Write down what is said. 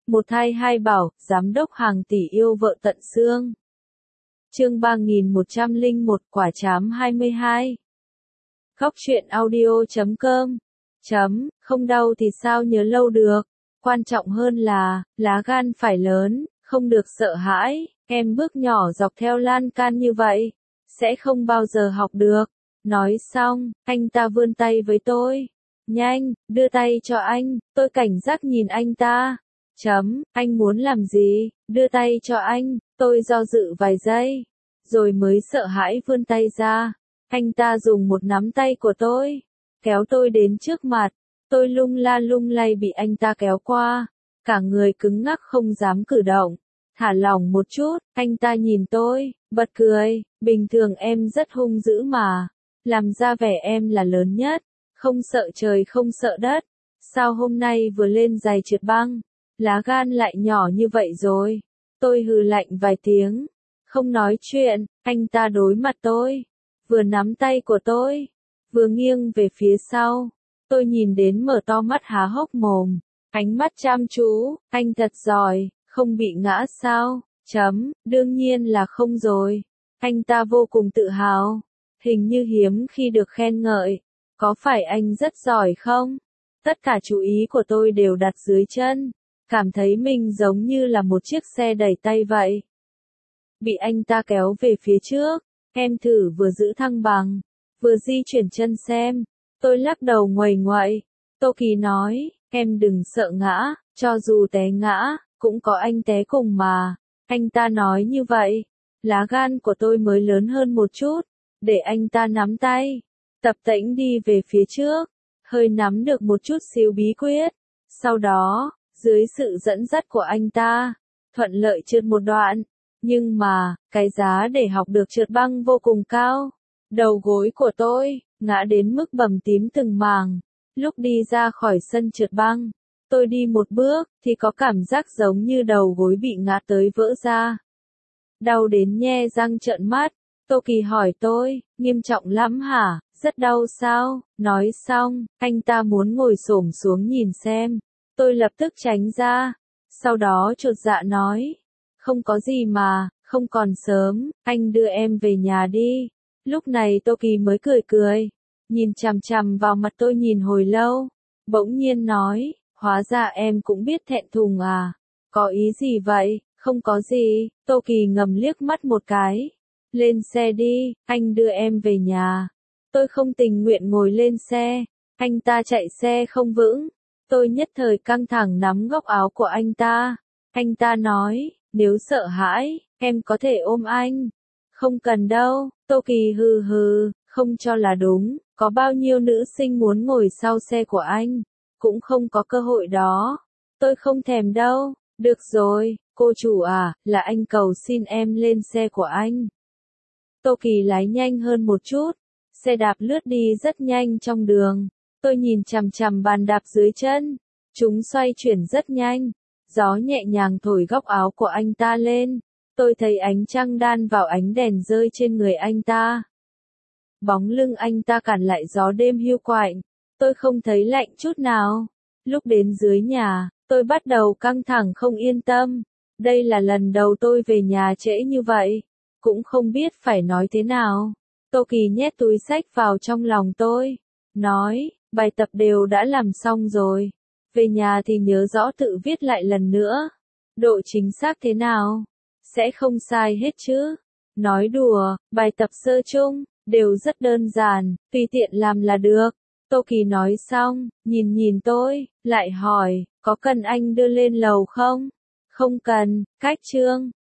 Một thai hai bảo, giám đốc hàng tỷ yêu vợ tận xương. Chương 3101 quả trám 22. Khóc chuyện audio.com. Không đau thì sao nhớ lâu được. Quan trọng hơn là, lá gan phải lớn, không được sợ hãi. Em bước nhỏ dọc theo lan can như vậy, sẽ không bao giờ học được. Nói xong, anh ta vươn tay với tôi. Nhanh, đưa tay cho anh, tôi cảnh giác nhìn anh ta. Anh muốn làm gì? Đưa tay cho anh, tôi do dự vài giây, rồi mới sợ hãi vươn tay ra. Anh ta dùng một nắm tay của tôi, kéo tôi đến trước mặt. Tôi lung la lung lay bị anh ta kéo qua, cả người cứng ngắc không dám cử động. Thả lỏng một chút, anh ta nhìn tôi, bật cười, bình thường em rất hung dữ mà, làm ra vẻ em là lớn nhất, không sợ trời không sợ đất. Sao hôm nay vừa lên giày trượt băng, lá gan lại nhỏ như vậy rồi? Tôi hừ lạnh vài tiếng, không nói chuyện. Anh ta đối mặt tôi, vừa nắm tay của tôi, vừa nghiêng về phía sau. Tôi nhìn đến mở to mắt há hốc mồm, ánh mắt chăm chú. Anh thật giỏi, không bị ngã sao? Đương nhiên là không rồi. Anh ta vô cùng tự hào, hình như hiếm khi được khen ngợi. Có phải anh rất giỏi không? Tất cả chú ý của tôi đều đặt dưới chân, cảm thấy mình giống như là một chiếc xe đẩy tay vậy. Bị anh ta kéo về phía trước, em thử vừa giữ thăng bằng, vừa di chuyển chân xem. Tôi lắc đầu nguầy nguậy. Tô Kỳ nói, em đừng sợ ngã, cho dù té ngã, cũng có anh té cùng mà. Anh ta nói như vậy, lá gan của tôi mới lớn hơn một chút, để anh ta nắm tay, tập tễnh đi về phía trước, hơi nắm được một chút xíu bí quyết. Sau đó, dưới sự dẫn dắt của anh ta, thuận lợi trượt một đoạn. Nhưng mà, cái giá để học được trượt băng vô cùng cao. Đầu gối của tôi ngã đến mức bầm tím từng mảng. Lúc đi ra khỏi sân trượt băng, tôi đi một bước thì có cảm giác giống như đầu gối bị ngã tới vỡ ra. Đau đến nhe răng trợn mắt. Tô Kỳ hỏi tôi, nghiêm trọng lắm hả? Rất đau sao? Nói xong, anh ta muốn ngồi xổm xuống nhìn xem. Tôi lập tức tránh ra. Sau đó chột dạ nói, không có gì mà, không còn sớm, anh đưa em về nhà đi. Lúc này Tô Kỳ mới cười cười, nhìn chằm chằm vào mặt tôi nhìn hồi lâu, bỗng nhiên nói, hóa ra em cũng biết thẹn thùng à? Có ý gì vậy? Không có gì. Tô Kỳ ngầm liếc mắt một cái. Lên xe đi, anh đưa em về nhà. Tôi không tình nguyện ngồi lên xe, anh ta chạy xe không vững. Tôi nhất thời căng thẳng nắm góc áo của anh ta. Anh ta nói, nếu sợ hãi, em có thể ôm anh. Không cần đâu. Tô Kỳ hừ hừ, không cho là đúng. Có bao nhiêu nữ sinh muốn ngồi sau xe của anh, cũng không có cơ hội đó. Tôi không thèm đâu. Được rồi, cô chủ à, là anh cầu xin em lên xe của anh. Tô Kỳ lái nhanh hơn một chút. Xe đạp lướt đi rất nhanh trong đường. Tôi nhìn chằm chằm bàn đạp dưới chân. Chúng xoay chuyển rất nhanh. Gió nhẹ nhàng thổi góc áo của anh ta lên. Tôi thấy ánh trăng đan vào ánh đèn rơi trên người anh ta. Bóng lưng anh ta cản lại gió đêm hiu quạnh. Tôi không thấy lạnh chút nào. Lúc đến dưới nhà, tôi bắt đầu căng thẳng không yên tâm. Đây là lần đầu tôi về nhà trễ như vậy. Cũng không biết phải nói thế nào. Tô Kỳ nhét túi xách vào trong lòng tôi. Nói, bài tập đều đã làm xong rồi. Về nhà thì nhớ rõ tự viết lại lần nữa. Độ chính xác thế nào? Sẽ không sai hết chứ? Nói đùa, bài tập sơ chung, đều rất đơn giản, tùy tiện làm là được. Tô Kỳ nói xong, nhìn tôi, lại hỏi, có cần anh đưa lên lầu không? Không cần, cách chương.